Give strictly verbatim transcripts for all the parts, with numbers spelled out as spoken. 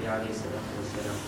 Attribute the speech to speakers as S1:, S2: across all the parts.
S1: alayhi salatu wasalam,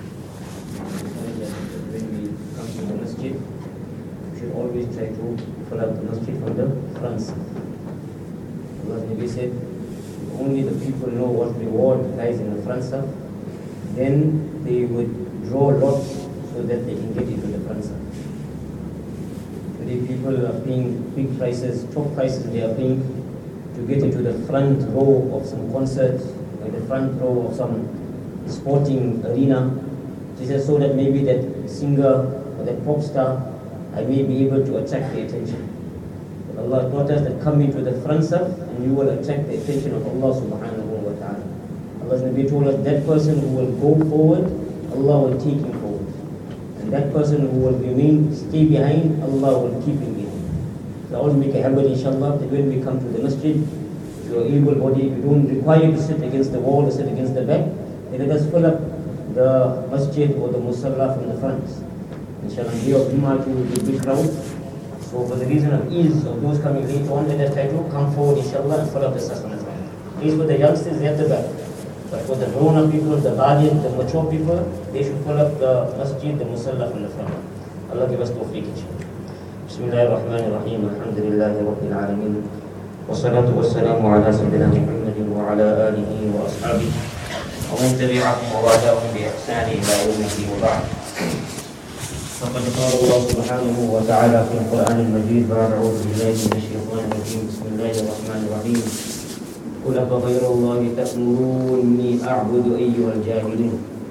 S1: when we come to the masjid, we should always try to fill up the masjid from the front side. Allah Nabi said, only the people know what reward lies in the front side, then they would draw lots so that they can get into the front side. Today people are paying big prices, top prices they are paying to get into the front row of some concert, or the front row of some sporting arena. This is so that maybe that singer or that pop star, I may be able to attract the attention. But Allah taught us that come into the front side and you will attract the attention of Allah subhanahu wa ta'ala. Allah's Nabi told us that person who will go forward, Allah will take him forward. And that person who will remain, stay behind, Allah will keep him behind. So always make a habit, inshallah, that when we come to the masjid, if you are able-bodied, we don't require you to sit against the wall or sit against the back, then let us fill up the masjid or the musalla from the front. Inshallah, day of Jummah will be a big crowd. So for the reason of ease of those coming later on, let us try to come forward, inshallah, and fill up the saf from the front. Please, for the youngsters, they at the back. But for the grown-up people, the guardian, the mature people, they should fill up the masjid, the musalla from the front. Allah give us tawfiq, inshallah. Bismillahir Rahmanir Rahim. Alhamdulillahi Rabbil Alameen. والصلاة والسلام على سيدنا محمد وعلى آله وأصحابه ومن تبعهم ووالاهم بإحسان إلى يوم الدين وبعد. فقد قال الله سبحانه وتعالى في القرآن المجيد بعد أعوذ بالله من الشيطان الرجيم بسم الله الرحمن الرحيم قل أفغير الله تأمروني أعبد أيها الجاهلون.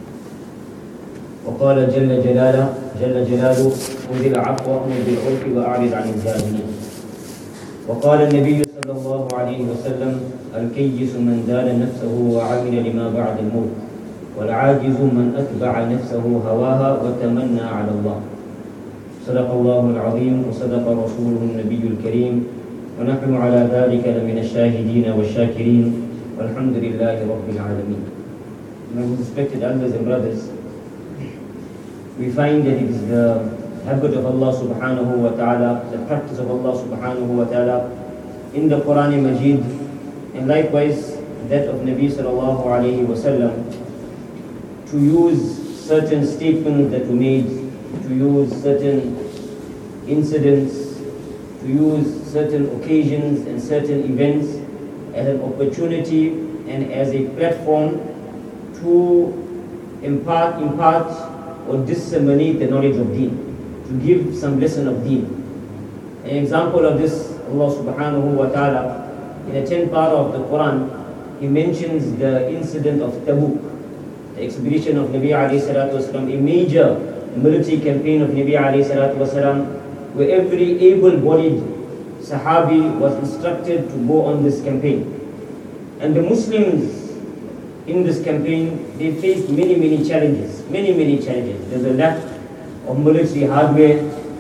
S1: وقال جل جلاله جل جلاله خذ العفو وأمر بالعرف وأعرض عن الجاهلين. وقال النبي صلى الله عليه وسلم الكيس من دان نفسه وعمل لما بعد الموت والعاجز من أتبع نفسه هواها وتمنى على الله. صدق الله العظيم وصدق رسوله النبي الكريم ونحن على ذلك لمن الشاهدين والشاكرين والحمد لله رب العالمين. My respected elders and brothers, we find that it is the habit of Allah subhanahu wa ta'ala, the practice of Allah subhanahu wa ta'ala in the Quran Majid, and likewise that of Nabi sallallahu alayhi wa sallam, to use certain statements that were made, to use certain incidents, to use certain occasions and certain events as an opportunity and as a platform to impart, impart or disseminate the knowledge of Deen, to give some lesson of Deen. An example of this, Allah subhanahu wa ta'ala, in the tenth para of the Quran, He mentions the incident of Tabuk, the expedition of Nabi alayhi salatu wasalam, a major military campaign of Nabi alayhi salatu wasalam, where every able-bodied Sahabi was instructed to go on this campaign. And the Muslims in this campaign, they faced many, many challenges, many, many challenges. There's a lack of military hardware.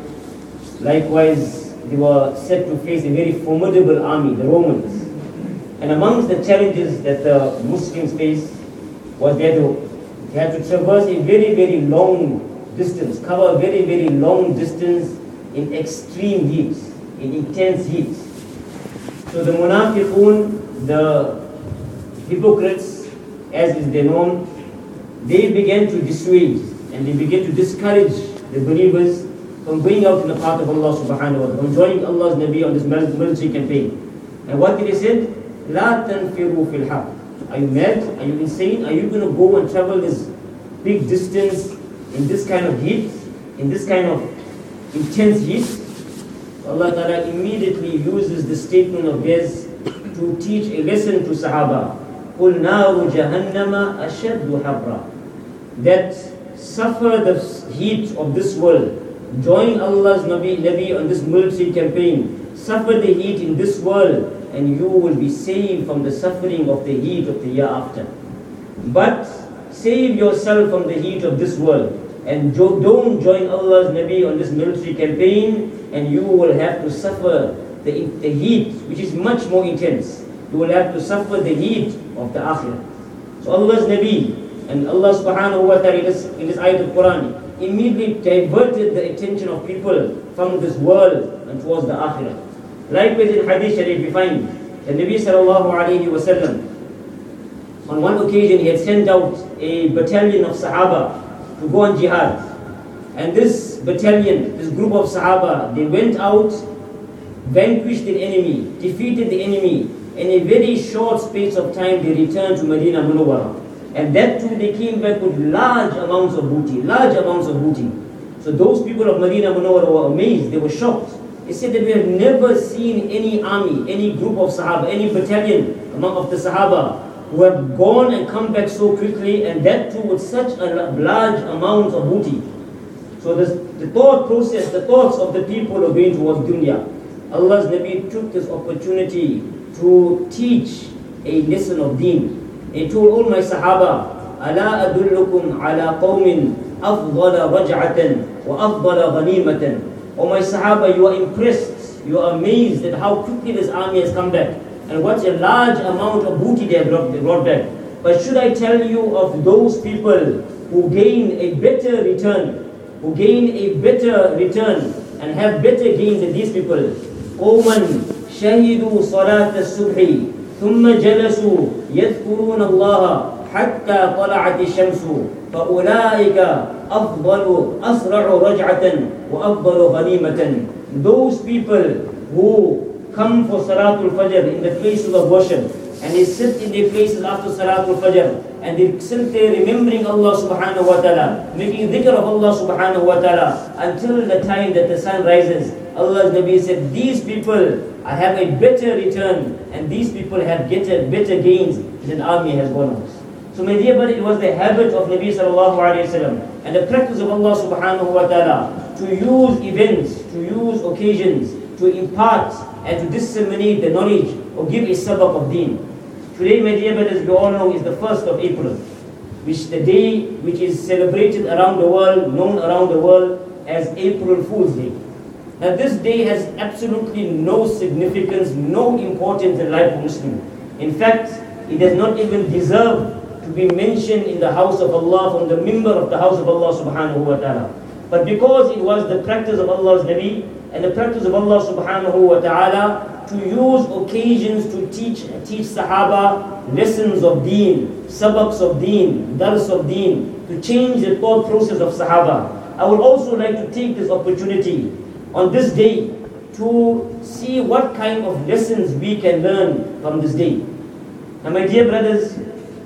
S1: Likewise, they were set to face a very formidable army, the Romans. And amongst the challenges that the Muslims faced was that they had to traverse a very, very long distance, cover a very, very long distance in extreme heat, in intense heat. So the munafiqun, the hypocrites, as is their norm, they began to dissuade and they began to discourage the believers from going out in the path of Allah subhanahu wa ta'ala, from joining Allah's Nabi on this military campaign. And what did He say? لا تنفروا في الحق. Are you mad? Are you insane? Are you going to go and travel this big distance in this kind of heat, in this kind of intense heat? Allah Ta'ala immediately uses the statement of theirs to teach a lesson to Sahaba. قُلْ نَارُ جَهَنَّمَ أَشَدُّ حَبْرًا. That suffer the heat of this world, join Allah's Nabi, Nabi on this military campaign, suffer the heat in this world, and you will be saved from the suffering of the heat of the year after. But save yourself from the heat of this world, and jo- don't join Allah's Nabi on this military campaign, and you will have to suffer the, the heat, which is much more intense. You will have to suffer the heat of the akhirah. So Allah's Nabi and Allah subhanahu wa ta'ala in this, in this ayat of Quran immediately diverted the attention of people from this world and towards the akhirah. Likewise in Hadith Sharif we find the Nabi sallallahu alayhi wa sallam On one occasion, he had sent out a battalion of Sahaba to go on jihad. And this battalion, this group of Sahaba, they went out, vanquished the enemy, defeated the enemy. In a very short space of time, they returned to Medina Munawwara. And that too, they came back with large amounts of booty, large amounts of booty. So those people of Medina Munawwara were amazed, they were shocked. They said that we have never seen any army, any group of Sahaba, any battalion among of the Sahaba who have gone and come back so quickly, and that too with such a large amount of booty. So this, the thought process, the thoughts of the people are going towards dunya. Allah's Nabi took this opportunity to teach a lesson of deen. He told all my Sahaba, أَلَا أَدُلُّكُمْ عَلَىٰ قَوْمٍ أَفْضَلَ رَجْعَةً وَأَفْضَلَ غَنِيمَةً. O my Sahaba, you are impressed, you are amazed at how quickly this army has come back, and what a large amount of booty they have brought, they brought back. But should I tell you of those people who gain a better return, who gain a better return, and have better gain than these people? قَوْمًا شَهِدُوا صَلَاةَ الصُّبْحِ ثُمَّ جَلَسُوا يَذْكُرُونَ اللَّهَ حَتَّى طَلَعَتِ الشَّمْسُ فَأُولَٰئِكَ أَفْضَلُ أَسْرَعُ رَجْعَةً وَأَفْضَلُ غَنِيمَةً. Those people who come for Salatul Fajr in the places of worship, and they sit in their places after Salatul Fajr, and they sit there remembering Allah subhanahu wa ta'ala, making dhikr of Allah subhanahu wa ta'ala until the time that the sun rises. Allah's Nabi said, these people I have a better return, and these people have better, better gains than army has gone out. So my dear brother, it was the habit of Nabi sallallahu alayhi wa sallam and the practice of Allah subhanahu wa ta'ala to use events, to use occasions, to impart and to disseminate the knowledge or give a sabaq of deen. Today, my dear brothers, we all know is the first of April, which the day which is celebrated around the world, known around the world as April Fool's Day. Now this day has absolutely no significance, no importance in life of Muslim. In fact, it does not even deserve to be mentioned in the house of Allah, from the member of the house of Allah subhanahu wa ta'ala. But because it was the practice of Allah's Nabi and the practice of Allah subhanahu wa ta'ala to use occasions to teach teach Sahaba lessons of deen, sabaqs of deen, dars of deen, to change the thought process of Sahaba. I would also like to take this opportunity on this day to see what kind of lessons we can learn from this day. Now my dear brothers,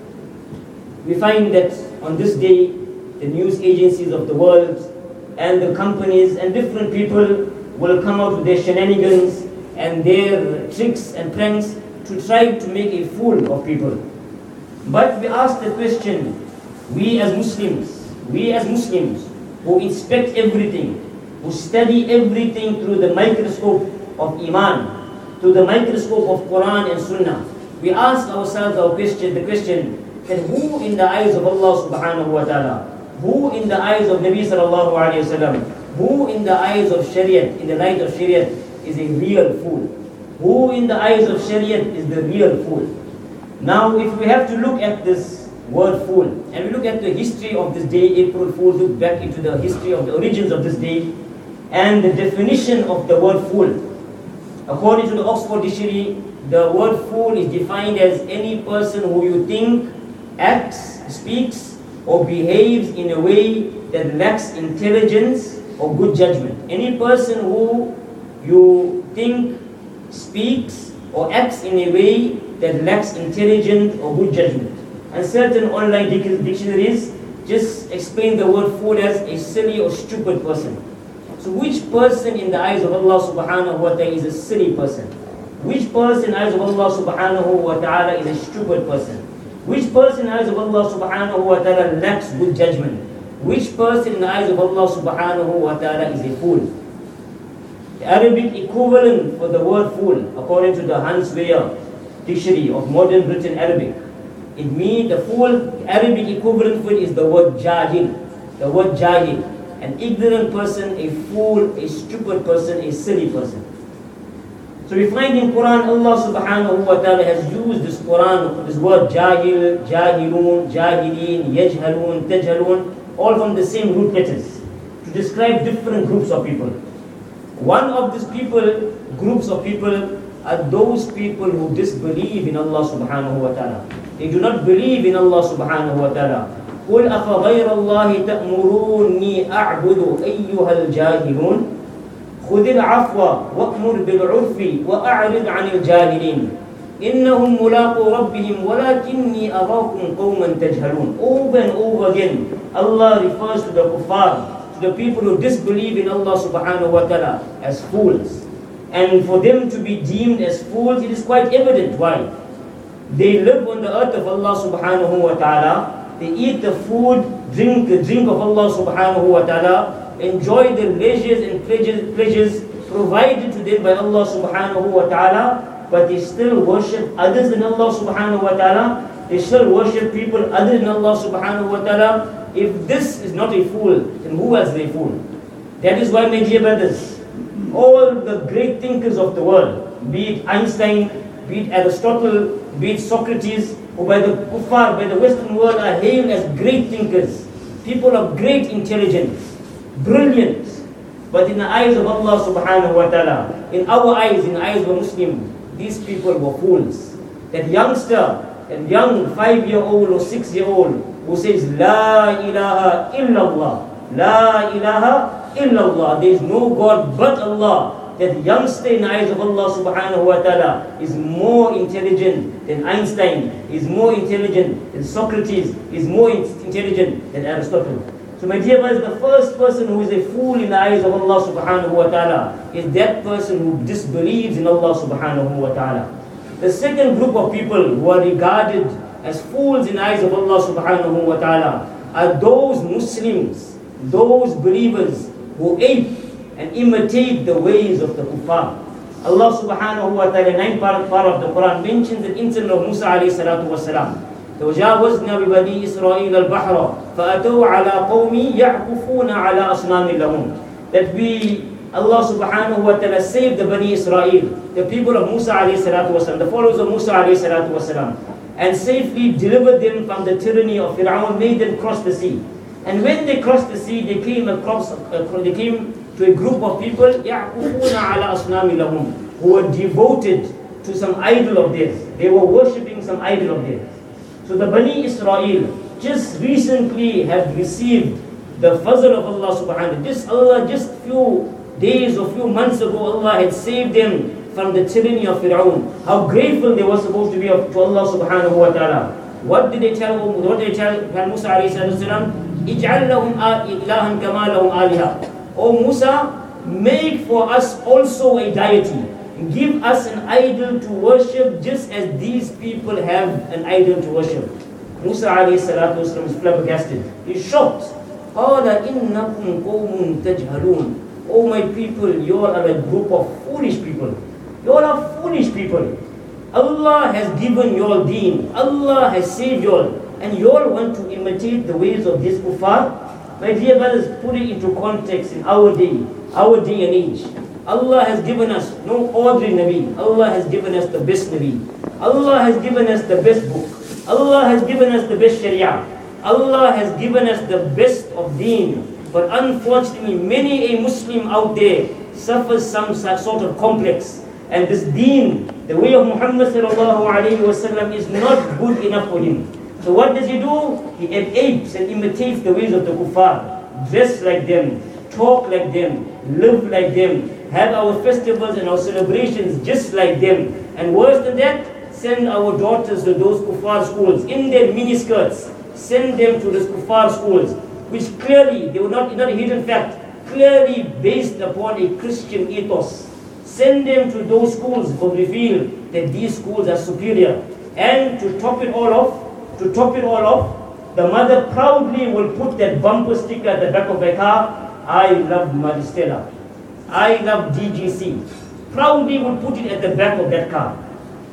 S1: we find that on this day, the news agencies of the world and the companies and different people will come out with their shenanigans and their tricks and pranks to try to make a fool of people. But we ask the question, we as Muslims, we as Muslims who inspect everything, who study everything through the microscope of Iman, through the microscope of Quran and Sunnah, we ask ourselves our question, the question, that who in the eyes of Allah subhanahu wa ta'ala, who in the eyes of Nabi sallallahu alayhi wa sallam, who in the eyes of Shariat, in the light of Shariat, is a real fool? Who in the eyes of Shariat is the real fool? Now if we have to look at this word fool, and we look at the history of this day, April Fool, look back into the history of the origins of this day, and the definition of the word fool. According to the Oxford Dictionary, the word fool is defined as any person who you think, acts, speaks, or behaves in a way that lacks intelligence or good judgment. Any person who you think, speaks, or acts in a way that lacks intelligence or good judgment. And certain online dictionaries just explain the word fool as a silly or stupid person. So which person in the eyes of Allah subhanahu wa ta'ala is a silly person? Which person in the eyes of Allah subhanahu wa ta'ala is a stupid person? Which person in the eyes of Allah subhanahu wa ta'ala lacks good judgment? Which person in the eyes of Allah subhanahu wa ta'ala is a fool? The Arabic equivalent for the word fool, according to the Hans Weyer Dictionary of Modern Written Arabic, it means the fool, the Arabic equivalent for it is the word jahil. The word jahil. An ignorant person, a fool, a stupid person, a silly person. So we find in Quran, Allah subhanahu wa ta'ala has used this Quran, this word jahil, jahilun, jahilin, yajhalun, tajhalun, all from the same root letters, to describe different groups of people. One of these people, groups of people, are those people who disbelieve in Allah subhanahu wa ta'ala. They do not believe in Allah subhanahu wa ta'ala. قُلْ أَفَغَيْرَ اللَّهِ تَأْمُرُونِي أَعْبُدُ أَيُّهَا الْجَاهِلُونَ خُذِ الْعَفْوَ وَأْمُرْ بِالْعُرْفِ وَأَعْرِضْ عَنِ الْجَاهِلِينَ إِنَّهُمْ مُلَاقُو رَبِّهِمْ وَلَكِنِّي أَرَاكُمْ قَوْمًا تَجْهَلُونَ. Over and over again, Allah refers to the kuffar, to the people who disbelieve in Allah subhanahu wa ta'ala, as fools. And for them to be deemed as fools, it is quite evident. Why? They live on the earth of Allah subhanahu wa ta'ala. They eat the food, drink the drink of Allah subhanahu wa ta'ala, enjoy the leisures and pleasures, pleasures provided to them by Allah subhanahu wa ta'ala, but they still worship others than Allah subhanahu wa ta'ala. They still worship people other than Allah subhanahu wa ta'ala. If this is not a fool, then who else is a fool? That is why, my dear brothers, all the great thinkers of the world, be it Einstein, be it Aristotle, be it Socrates, who by the kuffar, by the Western world are hailed as great thinkers, people of great intelligence, brilliance. But in the eyes of Allah subhanahu wa ta'ala, in our eyes, in the eyes of a Muslim, these people were fools. That youngster, that young five-year-old or six-year-old who says, La ilaha illallah, La ilaha illallah, there is no God but Allah. That youngster in the eyes of Allah subhanahu wa ta'ala is more intelligent than Einstein, is more intelligent than Socrates, is more intelligent than Aristotle. So my dear brothers, the first person who is a fool in the eyes of Allah subhanahu wa ta'ala is that person who disbelieves in Allah subhanahu wa ta'ala. The second group of people who are regarded as fools in the eyes of Allah subhanahu wa ta'ala are those Muslims, those believers who ape and imitate the ways of the kuffar. Allah subhanahu wa ta'ala, ninth part, part of the Quran, mentions the incident of Musa alayhi salatu wasalam. وَجَاوَزْنَا بِبَنِي إِسْرَائِيلَ الْبَحْرَ فَأَتَوْا عَلَىٰ قَوْمٍ يَعْكُفُونَ عَلَىٰ أَصْنَامٍ لَهُمْ. That we, Allah subhanahu wa ta'ala, saved the Bani Israel, the people of Musa alayhi salatu wasalam, the followers of Musa alayhi salatu wasalam, and safely delivered them from the tyranny of Fir'aun, made them cross the sea. And when they crossed the sea, they came across, uh, they came to a group of people, يَعْكُفُونَ عَلَىٰ أَصْنَامٍ لَهُمْ, who were devoted to some idol of theirs. They were worshipping some idol of theirs. So the Bani Israel just recently have received the fazl of Allah subhanahu wa ta'ala. Just Allah, just few days or few months ago, Allah had saved them from the tyranny of Fir'aun. How grateful they were supposed to be to Allah subhanahu wa ta'ala. What did they tell, what did they tell Musa alayhi salam? اِجْعَلْ لَهُمْ إِلَهًا كَمَا لَهُمْ آلِهَةً. O Musa, make for us also a deity. Give us an idol to worship just as these people have an idol to worship. Musa alayhi salatu wasalam is flabbergasted. He's shocked. قَالَ إِنَّكُمْ قَوْمٌ تَجْهَلُونَ. Oh my people, you all are a group of foolish people. You all are foolish people. Allah has given you all deen. Allah has saved you all. And you all want to imitate the ways of this kuffar? My dear brothers, put it into context in our day, our day and age. Allah has given us no ordinary Nabi. Allah has given us the best Nabi. Allah has given us the best book. Allah has given us the best Sharia. Allah has given us the best of deen. But unfortunately, many a Muslim out there suffers some sort of complex. And this deen, the way of Muhammad sallallahu alayhi wa sallam, is not good enough for him. So what does he do? He apes and imitates the ways of the kuffar. Dress like them, talk like them, live like them, have our festivals and our celebrations just like them. And worse than that, send our daughters to those kuffar schools in their miniskirts. Send them to those kuffar schools, which clearly, they were not, not a hidden fact, clearly based upon a Christian ethos. Send them to those schools because we feel that these schools are superior. And to top it all off, to top it all off, the mother proudly will put that bumper sticker at the back of her car, I love Maristella. I love D G C. Proudly will put it at the back of that car.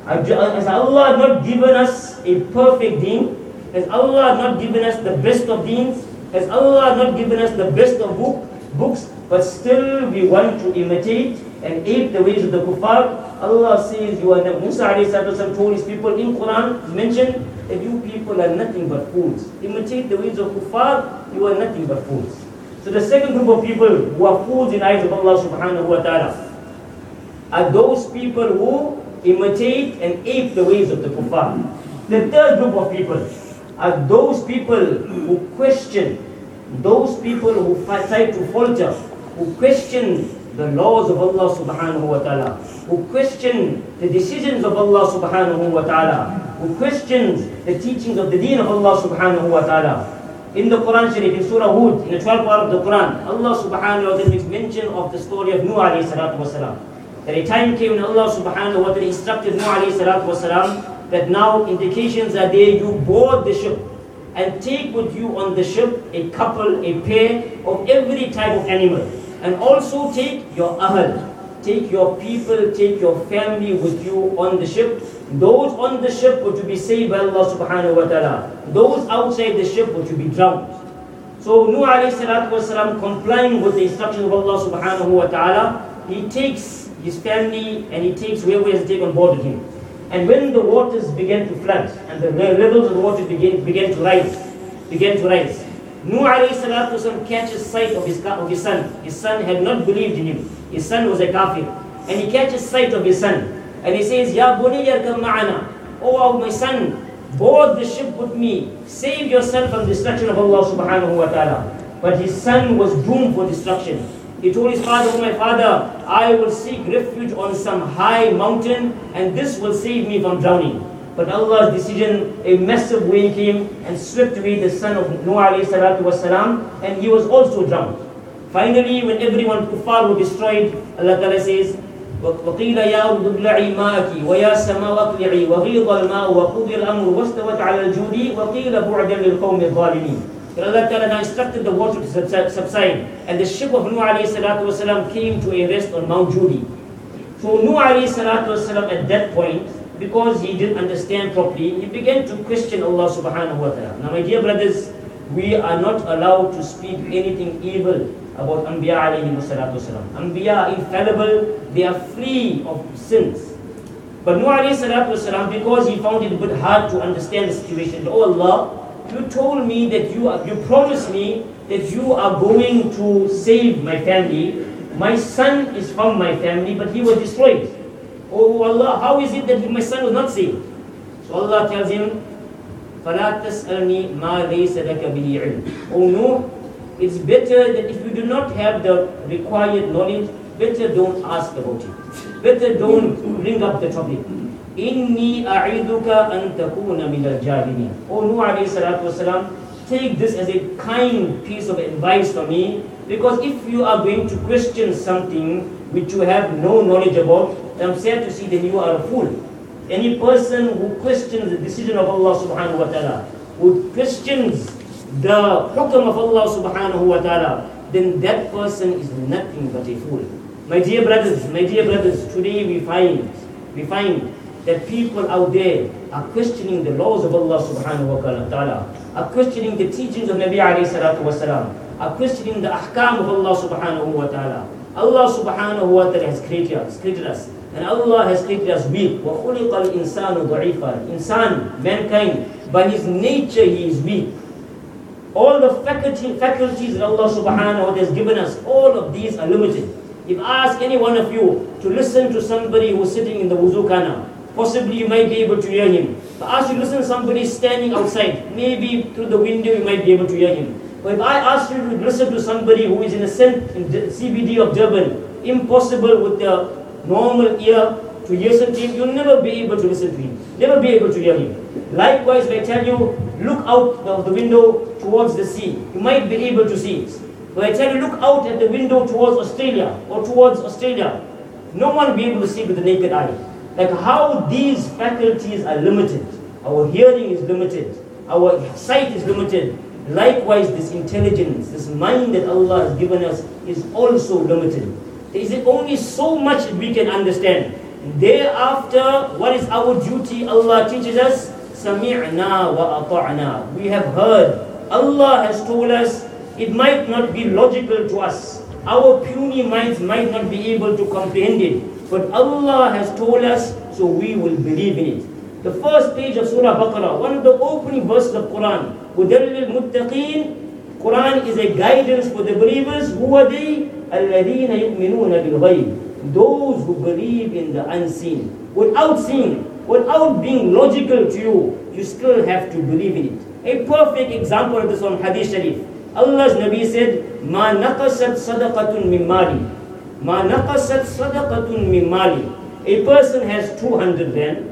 S1: Has Allah not given us a perfect deen? Has Allah not given us the best of deens? Has Allah not given us the best of book, books? But still we want to imitate and ape the ways of the kuffar. Allah says, you are not. Musa alayhi salatu told his people in Quran, mentioned that you people are nothing but fools. Imitate the ways of kuffar, you are nothing but fools. So the second group of people who are fools in the eyes of Allah subhanahu wa ta'ala are those people who imitate and ape the ways of the kuffar. The third group of people are those people who question, those people who try to falter, who question the laws of Allah subhanahu wa ta'ala, who question the decisions of Allah subhanahu wa ta'ala, who questions the teachings of the deen of Allah subhanahu wa ta'ala. In the Quran Sharif, in Surah Hud, in the twelfth part of the Quran, Allah subhanahu wa ta'ala makes mention of the story of Nuh alayhi salatu wasalam. That a time came when Allah subhanahu wa ta'ala instructed Nuh alayhi salatu wasalam that now indications are there, you board the ship and take with you on the ship a couple, a pair of every type of animal. And also take your ahl, take your people, take your family with you on the ship. Those on the ship were to be saved by Allah subhanahu wa ta'ala. Those outside the ship were to be drowned. So Nuh alayhi salatu wasalam, complying with the instructions of Allah subhanahu wa ta'ala, he takes his family and he takes whoever he has to take on board with him. And when the waters began to flood and the levels of the water began, began to rise, began to rise, Nuh alayhi salatu wasalam catches sight of his, of his son. His son had not believed in him. His son was a kafir. And he catches sight of his son. And he says, Ya bunayya arkam ma'ana. Oh my son, board the ship with me. Save yourself from destruction of Allah subhanahu wa ta'ala. But his son was doomed for destruction. He told his father, oh my father, I will seek refuge on some high mountain and this will save me from drowning. But Allah's decision, a massive wind came and swept away the son of Nuh alayhi salatu wasalam, and he was also drowned. Finally, when everyone kuffar were destroyed, Allah Ta'ala says, وَقِيلَ يَا أَرْضُ ابْلَعِي مَاءَكِ وَيَا سَمَاءُ أَقْلِعِي وَغِيضَ الْمَاءُ وَقُضِيَ الْأَمْرُ وَاسْتَوَتْ عَلَى الْجُودِ وَقِيلَ بُعْدًا لِلْقَوْمِ الظَّالِمِينَ. Allah Ta'ala now instructed the water to subside, and the ship of Nuh alayhi salatu wasalam came to a rest on Mount Judi. So Nuh alayhi salatu wasalam at that point, because he didn't understand properly, he began to question Allah subhanahu wa ta'ala. Now my dear brothers, we are not allowed to speak anything evil about Anbiya alayhi salatu wasalam. Anbiya are infallible, they are free of sins. But Nuh alayhi salatu wasalam, because he found it a bit hard to understand the situation, oh Allah, you told me that you are, you promised me that you are going to save my family. My son is from my family, but he was destroyed. Oh Allah, how is it that my son was not saved? So Allah tells him, فَلَا تَسْأَلْنِي مَا لَيْسَ لَكَ بِهِ عِلْمٍ. Oh no, it's better that if you do not have the required knowledge, better don't ask about it. Better don't bring up the topic. إِنِّي أَعِذُكَ أَن تَكُونَ مِنَ الْجَاهِلِينَ. Oh Nuh alayhi salatu wasalam, take this as a kind piece of advice for me, because if you are going to question something which you have no knowledge about, I'm sad to see that you are a fool. Any person who questions the decision of Allah subhanahu wa ta'ala, who questions the hukm of Allah subhanahu wa ta'ala, then that person is nothing but a fool. My dear brothers, my dear brothers, today we find, we find that people out there are questioning the laws of Allah subhanahu wa ta'ala, are questioning the teachings of Nabi alayhi salatu wasalam, are questioning the ahkam of Allah subhanahu wa ta'ala. Allah subhanahu wa ta'ala has created us, created us. And Allah has created us weak. وَخُلِقَ الْإِنسَانُ ضَعِيفًا. Insan, mankind, by his nature he is weak. All the faculty, faculties that Allah subhanahu wa ta'ala has given us, all of these are limited. If I ask any one of you to listen to somebody who is sitting in the wuzu khana, possibly you might be able to hear him. If I ask you to listen to somebody standing outside, maybe through the window you might be able to hear him. But if I ask you to listen to somebody who is in a C B D of Durban, impossible with the normal ear to listen to him, you'll never be able to listen to him, never be able to hear him. Likewise, if I tell you, look out of the window towards the sea, you might be able to see it. When I tell you, look out at the window towards Australia or towards Australia, no one will be able to see with the naked eye. Like how these faculties are limited. Our hearing is limited, our sight is limited. Likewise, this intelligence, this mind that Allah has given us is also limited. There is only so much that we can understand. Thereafter, what is our duty? Allah teaches us, Sami'na wa ata'na. We have heard. Allah has told us. It might not be logical to us. Our puny minds might not be able to comprehend it. But Allah has told us, so we will believe in it. The first page of Surah Baqarah, one of the opening verses of Quran, هُدًى لِلْمُتَّقِينَ. Quran is a guidance for the believers. Who are they? الَّذِينَ يُؤْمِنُونَ بِالْغَيْبِ. Those who believe in the unseen. Without seeing, without being logical to you, you still have to believe in it. A perfect example of this on Hadith Sharif. Allah's Nabi said, "Ma naqasat sadaqatun min mali." Ma naqasat sadaqatun min mali. A person has two hundred rand.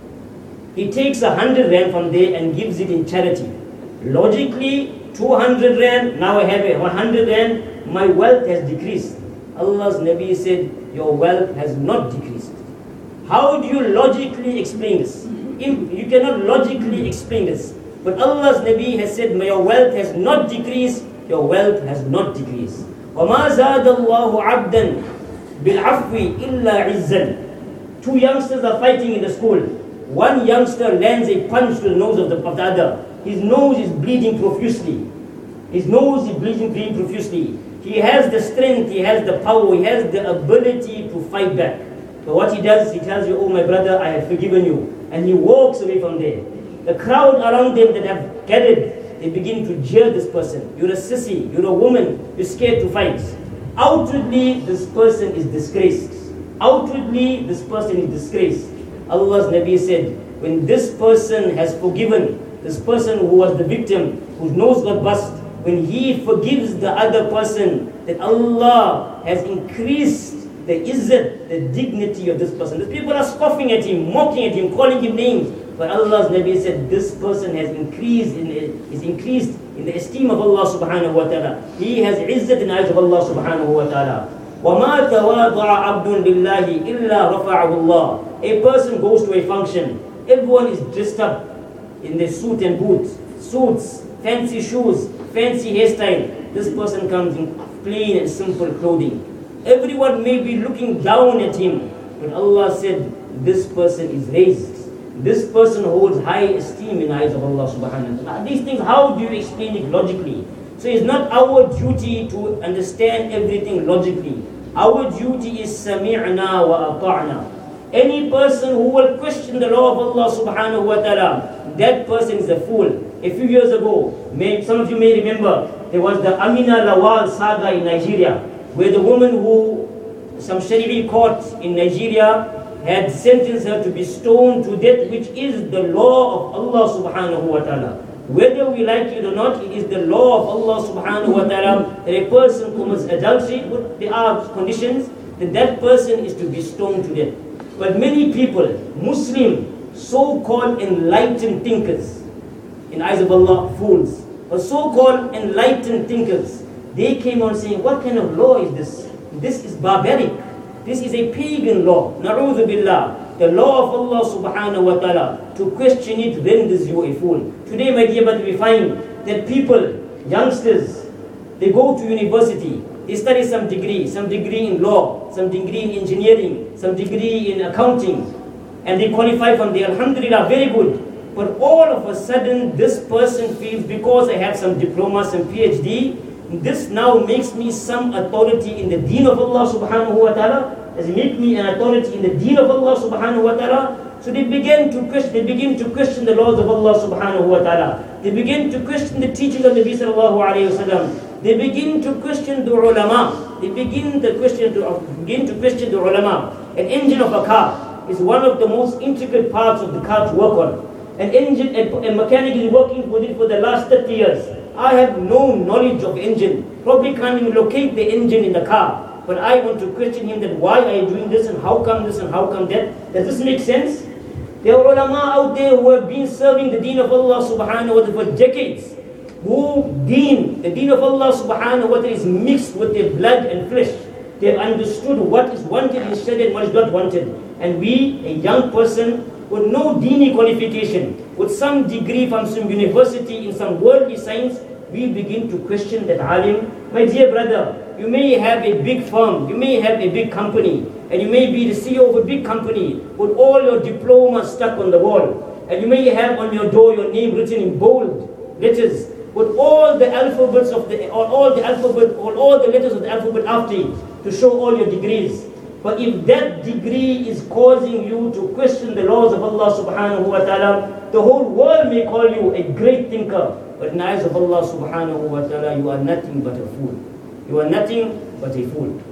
S1: He takes a hundred rand from there and gives it in charity. Logically, two hundred rand, now I have a one hundred rand, my wealth has decreased. Allah's Nabi said, your wealth has not decreased. How do you logically explain this? You cannot logically explain this. But Allah's Nabi has said, your wealth has not decreased, your wealth has not decreased. وَمَا زَادَ اللَّهُ عَبْدًا بِالْعَفْوِ إِلَّا عِزًّا. Two youngsters are fighting in the school. One youngster lands a punch to the nose of the, of the other. His nose is bleeding profusely. His nose is bleeding, bleeding profusely. He has the strength, he has the power, he has the ability to fight back. But what he does, he tells you, "Oh my brother, I have forgiven you." And he walks away from there. The crowd around them that have gathered, they begin to jeer this person. You're a sissy, you're a woman, you're scared to fight. Outwardly, this person is disgraced. Outwardly, this person is disgraced. Allah's Nabi said, when this person has forgiven, this person who was the victim, whose nose got bust, when he forgives the other person, that Allah has increased the izzat, the dignity of this person. The people are scoffing at him, mocking at him, calling him names. But Allah's Nabi said, this person has increased in, is increased in the esteem of Allah subhanahu wa ta'ala. He has izzat in the eyes of Allah subhanahu wa ta'ala. وَمَا تَوَاضَعَ عَبْدٌ لِلَّهِ إِلَّا رَفَعَهُ اللَّهِ. A person goes to a function. Everyone is dressed up in their suit and boots, suits, fancy shoes, fancy hairstyle. This person comes in plain and simple clothing. Everyone may be looking down at him, but Allah said, this person is raised. This person holds high esteem in the eyes of Allah subhanahu wa ta'ala. These things, how do you explain it logically? So it's not our duty to understand everything logically. Our duty is sami'na wa ata'na. Any person who will question the law of Allah subhanahu wa ta'ala, that person is a fool. A few years ago, may, some of you may remember, there was the Amina Lawal saga in Nigeria, where the woman who some Shari'i court in Nigeria had sentenced her to be stoned to death, which is the law of Allah subhanahu wa ta'ala. Whether we like it or not, it is the law of Allah subhanahu wa ta'ala that a person commits adultery, but there are conditions, that that person is to be stoned to death. But many people, Muslim, so-called enlightened thinkers, in eyes of Allah, fools, but so-called enlightened thinkers, they came on saying, what kind of law is this? This is barbaric. This is a pagan law. Na'udhu billah. The law of Allah subhanahu wa ta'ala. To question it renders you a fool. Today, my dear brother, we find that people, youngsters, they go to university. They study some degree, some degree in law, some degree in engineering, some degree in accounting. And they qualify from there. Alhamdulillah, very good. But all of a sudden, this person feels, because I have some diploma, some PhD, this now makes me some authority in the deen of Allah subhanahu wa ta'ala. Does it make me an authority in the deen of Allah subhanahu wa ta'ala? So they begin to question, they begin to question the laws of Allah subhanahu wa ta'ala. They begin to question the teaching of the Nabi sallallahu alayhi wa sallam. They begin to question the ulama. They begin to question to begin to question the ulama. An engine of a car is one of the most intricate parts of the car to work on. An engine, a, a mechanic is working with it for the last thirty years. I have no knowledge of engine. Probably can't even locate the engine in the car. But I want to question him that why are you doing this and how come this and how come that? Does this make sense? There are ulama out there who have been serving the deen of Allah subhanahu wa ta'ala for decades. Who deen, the deen of Allah subhanahu wa ta'ala is mixed with their blood and flesh. They have understood what is wanted in Sharia and what is not wanted. And we, a young person with no deeni qualification, with some degree from some university in some worldly science, we begin to question that alim. My dear brother, you may have a big firm, you may have a big company, and you may be the C E O of a big company with all your diplomas stuck on the wall, and you may have on your door your name written in bold letters with all the alphabets of the or all the alphabet or all the letters of the alphabet after it to show all your degrees. But if that degree is causing you to question the laws of Allah subhanahu wa ta'ala, the whole world may call you a great thinker. But in the eyes of Allah subhanahu wa ta'ala, you are nothing but a fool. You are nothing but a fool.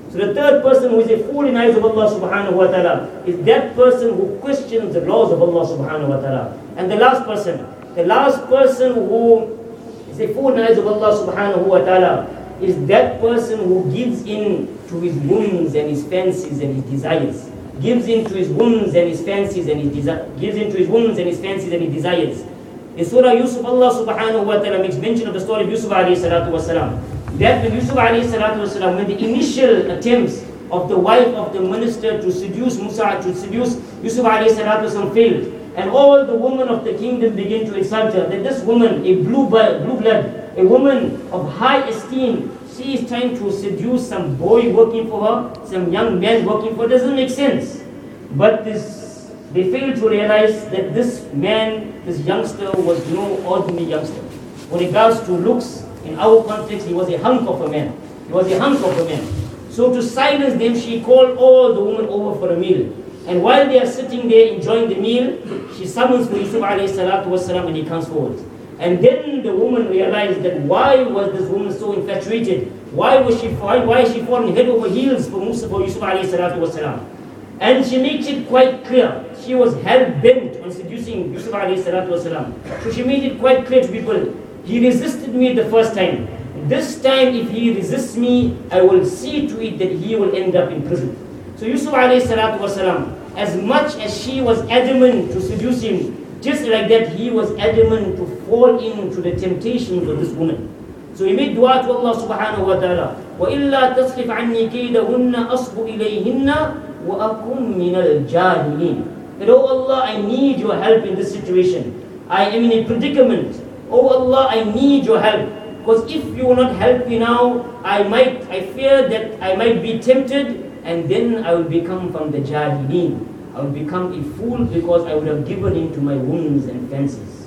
S1: So the third person who is a fool in the eyes of Allah subhanahu wa ta'ala is that person who questions the laws of Allah subhanahu wa ta'ala. And the last person, the last person who is a fool in the eyes of Allah subhanahu wa ta'ala is that person who gives in to his whims and his fancies and his desires. Gives in to his whims and his fancies and his desires. Gives in to his whims and his fancies and his desires. In Surah Yusuf, Allah subhanahu wa ta'ala makes mention of the story of Yusuf alayhi salatu wasalam. That when Yusuf alayhi salatu wasalam, when the initial attempts of the wife of the minister to seduce Musa, to seduce Yusuf alayhi salatu wasalam failed, and all the women of the kingdom begin to insult her, that this woman, a blue blood, blue blood, a woman of high esteem, she is trying to seduce some boy working for her, some young man working for her, doesn't make sense. But this, they fail to realize that this man, this youngster, was no ordinary youngster. With regards to looks, in our context, he was a hunk of a man. He was a hunk of a man. So to silence them, she called all the women over for a meal. And while they are sitting there enjoying the meal, she summons Yusuf alayhi salatu wasalam and he comes forward. And then the woman realized that why was this woman so infatuated? Why was she why, why is she falling head over heels for Musa for Yusuf alayhi salatu wasalam? And she makes it quite clear. She was hell-bent on seducing Yusuf alayhi salatu wasalam. So she made it quite clear to people, he resisted me the first time. This time if he resists me, I will see to it that he will end up in prison. So Yusuf alayhi salatu wasalam, as much as she was adamant to seduce him, just like that he was adamant to fall into the temptations of this woman. So he made dua to Allah subhanahu wa ta'ala, وَإِلَّا تَصْرِفْ عَنِّي كَيْدَهُنَّ أَصْبُ إِلَيْهِنَّ وَأَكُمْ مِنَ الْجَاهِلِينَ. That, oh Allah, I need your help in this situation. I am in a predicament. Oh Allah, I need your help. Because if you will not help me now, I might, I fear that I might be tempted, and then I will become from the Jahilin. I will become a fool because I would have given in to my whims and fancies.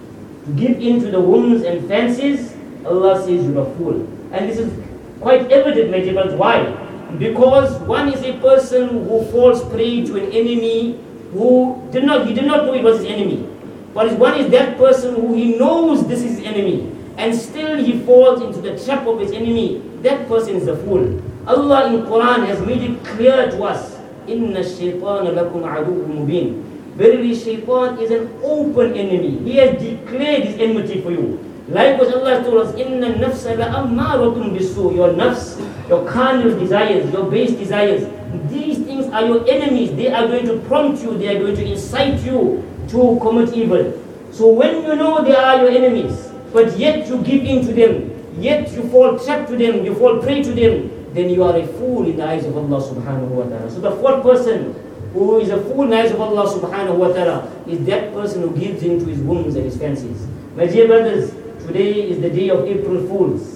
S1: To give in to the whims and fancies, Allah says you're a fool. And this is quite evident, my dear brothers. Why? Because one is a person who falls prey to an enemy who did not, he did not know it was his enemy. But one is that person who he knows this is his enemy, and still he falls into the trap of his enemy. That person is a fool. Allah in Quran has made it clear to us, Inna shaytana lakum aduwwun mubin. Verily, shaitan is an open enemy. He has declared his enmity for you. Likewise, Allah told us, Inna nafsa la'ammaratun bisu. Your nafs, your carnal desires, your base desires, these things are your enemies. They are going to prompt you, they are going to incite you to commit evil. So when you know they are your enemies, but yet you give in to them, yet you fall trapped to them, you fall prey to them, then you are a fool in the eyes of Allah subhanahu wa ta'ala. So the fourth person who is a fool in the eyes of Allah subhanahu wa ta'ala is that person who gives in to his whims and his fancies. My dear brothers, today is the day of April Fools.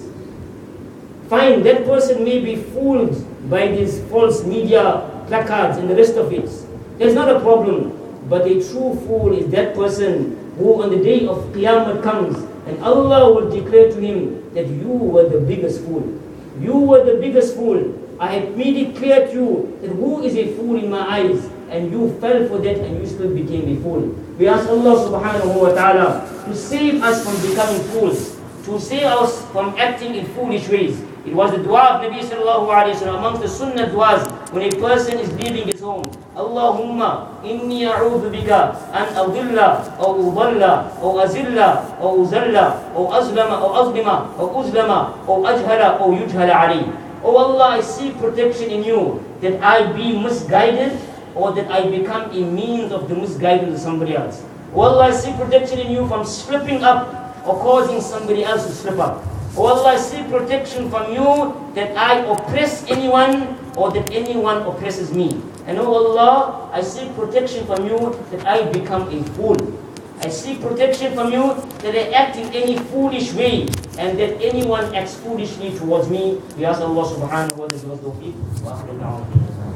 S1: Fine, that person may be fooled by these false media placards and the rest of it. There's not a problem. But a true fool is that person who on the day of Qiyamah comes and Allah will declare to him that you were the biggest fool. You were the biggest fool. I have made it clear to you that who is a fool in my eyes, and you fell for that and you still became a fool. We ask Allah subhanahu wa ta'ala to save us from becoming fools, to save us from acting in foolish ways. It was the dua of Nabi sallallahu alayhi wa sallam, amongst the sunnah duas when a person is leaving his home. Allahumma inni a'udhu bika an adilla aw udalla aw azilla aw uzalla aw azlama aw azlima aw uzlama aw ajhala aw yujhala alayhi. Oh Allah, I seek protection in you that I be misguided or that I become a means of the misguidance of somebody else. Oh Allah, I seek protection in you from slipping up or causing somebody else to slip up. Oh Allah, I seek protection from you that I oppress anyone or that anyone oppresses me. And oh Allah, I seek protection from you that I become a fool. I seek protection from you that I act in any foolish way and that anyone acts foolishly towards me. We ask Allah subhanahu wa ta'ala to give us tawfiq.